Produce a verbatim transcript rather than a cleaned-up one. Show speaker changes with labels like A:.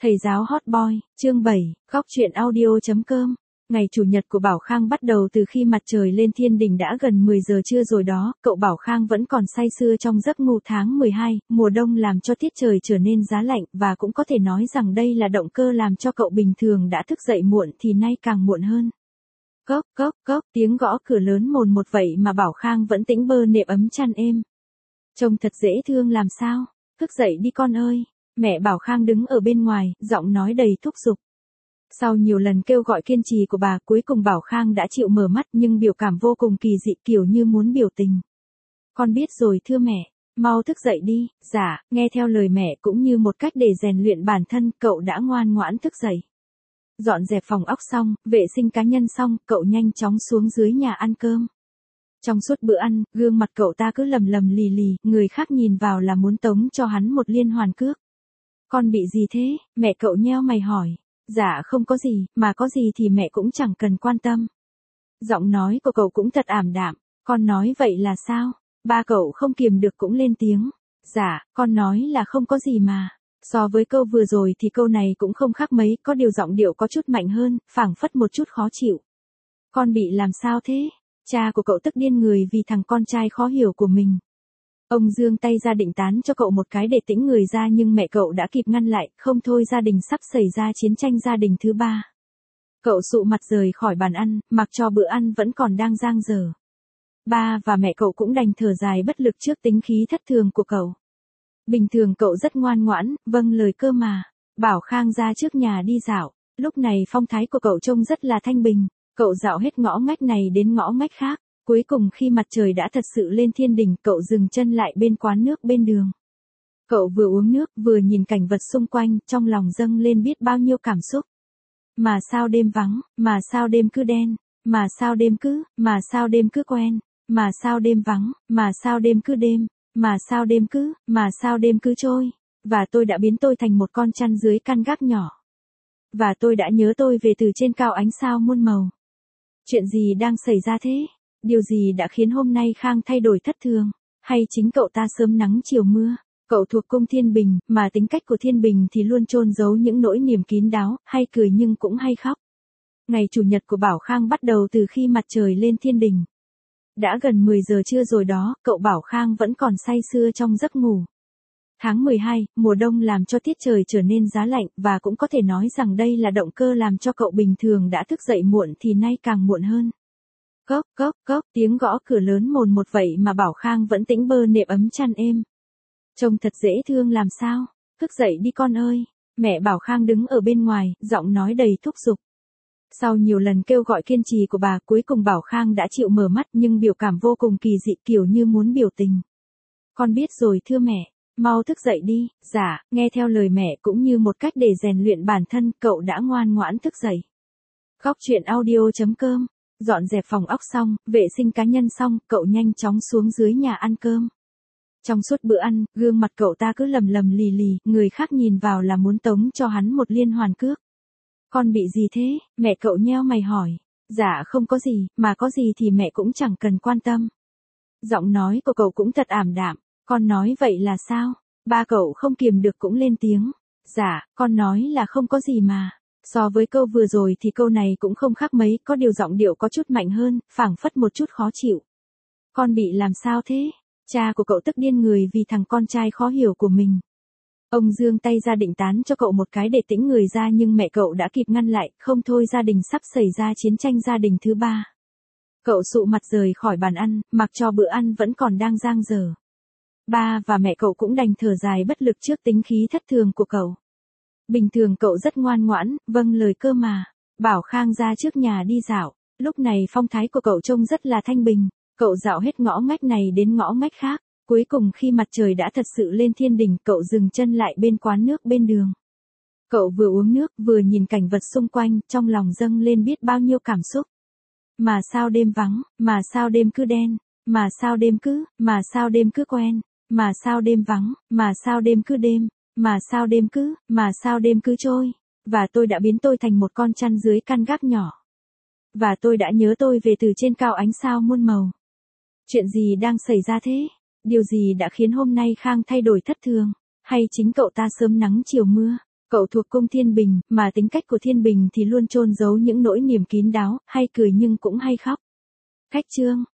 A: Thầy giáo hot boy, chương bảy, góc truyện audio.com. Ngày chủ nhật của Bảo Khang bắt đầu từ khi mặt trời lên thiên đỉnh đã gần mười giờ trưa rồi đó, cậu Bảo Khang vẫn còn say sưa trong giấc ngủ tháng mười hai, mùa đông làm cho tiết trời trở nên giá lạnh và cũng có thể nói rằng đây là động cơ làm cho cậu bình thường đã thức dậy muộn thì nay càng muộn hơn. Cốc, cốc, cốc, tiếng gõ cửa lớn mồn một vậy mà Bảo Khang vẫn tĩnh bơ nệm ấm chăn êm. Trông thật dễ thương làm sao, thức dậy đi con ơi. Mẹ Bảo Khang đứng ở bên ngoài, giọng nói đầy thúc giục. Sau nhiều lần kêu gọi kiên trì của bà, cuối cùng Bảo Khang đã chịu mở mắt nhưng biểu cảm vô cùng kỳ dị kiểu như muốn biểu tình. Con biết rồi thưa mẹ, mau thức dậy đi. Dạ, nghe theo lời mẹ cũng như một cách để rèn luyện bản thân, cậu đã ngoan ngoãn thức dậy. Dọn dẹp phòng ốc xong, vệ sinh cá nhân xong, cậu nhanh chóng xuống dưới nhà ăn cơm. Trong suốt bữa ăn, gương mặt cậu ta cứ lầm lầm lì lì, người khác nhìn vào là muốn tống cho hắn một liên hoàn cước. Con bị gì thế? Mẹ cậu nheo mày hỏi. Dạ không có gì, mà có gì thì mẹ cũng chẳng cần quan tâm. Giọng nói của cậu cũng thật ảm đạm. Con nói vậy là sao? Ba cậu không kiềm được cũng lên tiếng. Dạ, con nói là không có gì mà. So với câu vừa rồi thì câu này cũng không khác mấy, có điều giọng điệu có chút mạnh hơn, phảng phất một chút khó chịu. Con bị làm sao thế? Cha của cậu tức điên người vì thằng con trai khó hiểu của mình. Ông giương tay ra định tán cho cậu một cái để tĩnh người ra nhưng mẹ cậu đã kịp ngăn lại, không thôi gia đình sắp xảy ra chiến tranh gia đình thứ ba. Cậu sụ mặt rời khỏi bàn ăn, mặc cho bữa ăn vẫn còn đang dang dở. Ba và mẹ cậu cũng đành thở dài bất lực trước tính khí thất thường của cậu. Bình thường cậu rất ngoan ngoãn, vâng lời cơ mà. Bảo Khang ra trước nhà đi dạo, lúc này phong thái của cậu trông rất là thanh bình, cậu dạo hết ngõ ngách này đến ngõ ngách khác. Cuối cùng khi mặt trời đã thật sự lên thiên đỉnh, cậu dừng chân lại bên quán nước bên đường. Cậu vừa uống nước, vừa nhìn cảnh vật xung quanh, trong lòng dâng lên biết bao nhiêu cảm xúc. Mà sao đêm vắng, mà sao đêm cứ đen, mà sao đêm cứ, mà sao đêm cứ quen, mà sao đêm vắng, mà sao đêm cứ đêm, mà sao đêm cứ, mà sao đêm cứ trôi. Và tôi đã biến tôi thành một con chăn dưới căn gác nhỏ. Và tôi đã nhớ tôi về từ trên cao ánh sao muôn màu. Chuyện gì đang xảy ra thế? Điều gì đã khiến hôm nay Khang thay đổi thất thường? Hay chính cậu ta sớm nắng chiều mưa? Cậu thuộc cung Thiên Bình, mà tính cách của Thiên Bình thì luôn chôn giấu những nỗi niềm kín đáo, hay cười nhưng cũng hay khóc. Ngày chủ nhật của Bảo Khang bắt đầu từ khi mặt trời lên thiên đỉnh. Đã gần mười giờ trưa rồi đó, cậu Bảo Khang vẫn còn say sưa trong giấc ngủ. Tháng mười hai, mùa đông làm cho tiết trời trở nên giá lạnh và cũng có thể nói rằng đây là động cơ làm cho cậu bình thường đã thức dậy muộn thì nay càng muộn hơn. Cốc, cốc, cốc, tiếng gõ cửa lớn mồn một vậy mà Bảo Khang vẫn tĩnh bơ nệm ấm chăn êm. Trông thật dễ thương làm sao, thức dậy đi con ơi. Mẹ Bảo Khang đứng ở bên ngoài, giọng nói đầy thúc giục. Sau nhiều lần kêu gọi kiên trì của bà, cuối cùng Bảo Khang đã chịu mở mắt nhưng biểu cảm vô cùng kỳ dị kiểu như muốn biểu tình. Con biết rồi thưa mẹ, mau thức dậy đi. Dạ, nghe theo lời mẹ cũng như một cách để rèn luyện bản thân, cậu đã ngoan ngoãn thức dậy. Góc truyện audio.com. Dọn dẹp phòng ốc xong, vệ sinh cá nhân xong, cậu nhanh chóng xuống dưới nhà ăn cơm. Trong suốt bữa ăn, gương mặt cậu ta cứ lầm lầm lì lì, người khác nhìn vào là muốn tống cho hắn một liên hoàn cước. Con bị gì thế? Mẹ cậu nheo mày hỏi. Dạ không có gì, mà có gì thì mẹ cũng chẳng cần quan tâm. Giọng nói của cậu cũng thật ảm đạm. Con nói vậy là sao? Ba cậu không kiềm được cũng lên tiếng. Dạ, con nói là không có gì mà. So với câu vừa rồi thì câu này cũng không khác mấy, có điều giọng điệu có chút mạnh hơn, phảng phất một chút khó chịu. Con bị làm sao thế? Cha của cậu tức điên người vì thằng con trai khó hiểu của mình. Ông giương tay ra định tán cho cậu một cái để tĩnh người ra nhưng mẹ cậu đã kịp ngăn lại, không thôi gia đình sắp xảy ra chiến tranh gia đình thứ ba. Cậu sụ mặt rời khỏi bàn ăn, mặc cho bữa ăn vẫn còn đang dang dở. Ba và mẹ cậu cũng đành thở dài bất lực trước tính khí thất thường của cậu. Bình thường cậu rất ngoan ngoãn, vâng lời cơ mà. Bảo Khang ra trước nhà đi dạo, lúc này phong thái của cậu trông rất là thanh bình, cậu dạo hết ngõ ngách này đến ngõ ngách khác. Cuối cùng khi mặt trời đã thật sự lên thiên đỉnh, cậu dừng chân lại bên quán nước bên đường. Cậu vừa uống nước, vừa nhìn cảnh vật xung quanh, trong lòng dâng lên biết bao nhiêu cảm xúc. Mà sao đêm vắng, mà sao đêm cứ đen, mà sao đêm cứ, mà sao đêm cứ quen, mà sao đêm vắng, mà sao đêm cứ đêm, mà sao đêm cứ, mà sao đêm cứ trôi. Và tôi đã biến tôi thành một con chăn dưới căn gác nhỏ. Và tôi đã nhớ tôi về từ trên cao ánh sao muôn màu. Chuyện gì đang xảy ra thế? Điều gì đã khiến hôm nay Khang thay đổi thất thường? Hay chính cậu ta sớm nắng chiều mưa? Cậu thuộc cung Thiên Bình, mà tính cách của Thiên Bình thì luôn chôn giấu những nỗi niềm kín đáo, hay cười nhưng cũng hay khóc. Khách Trương,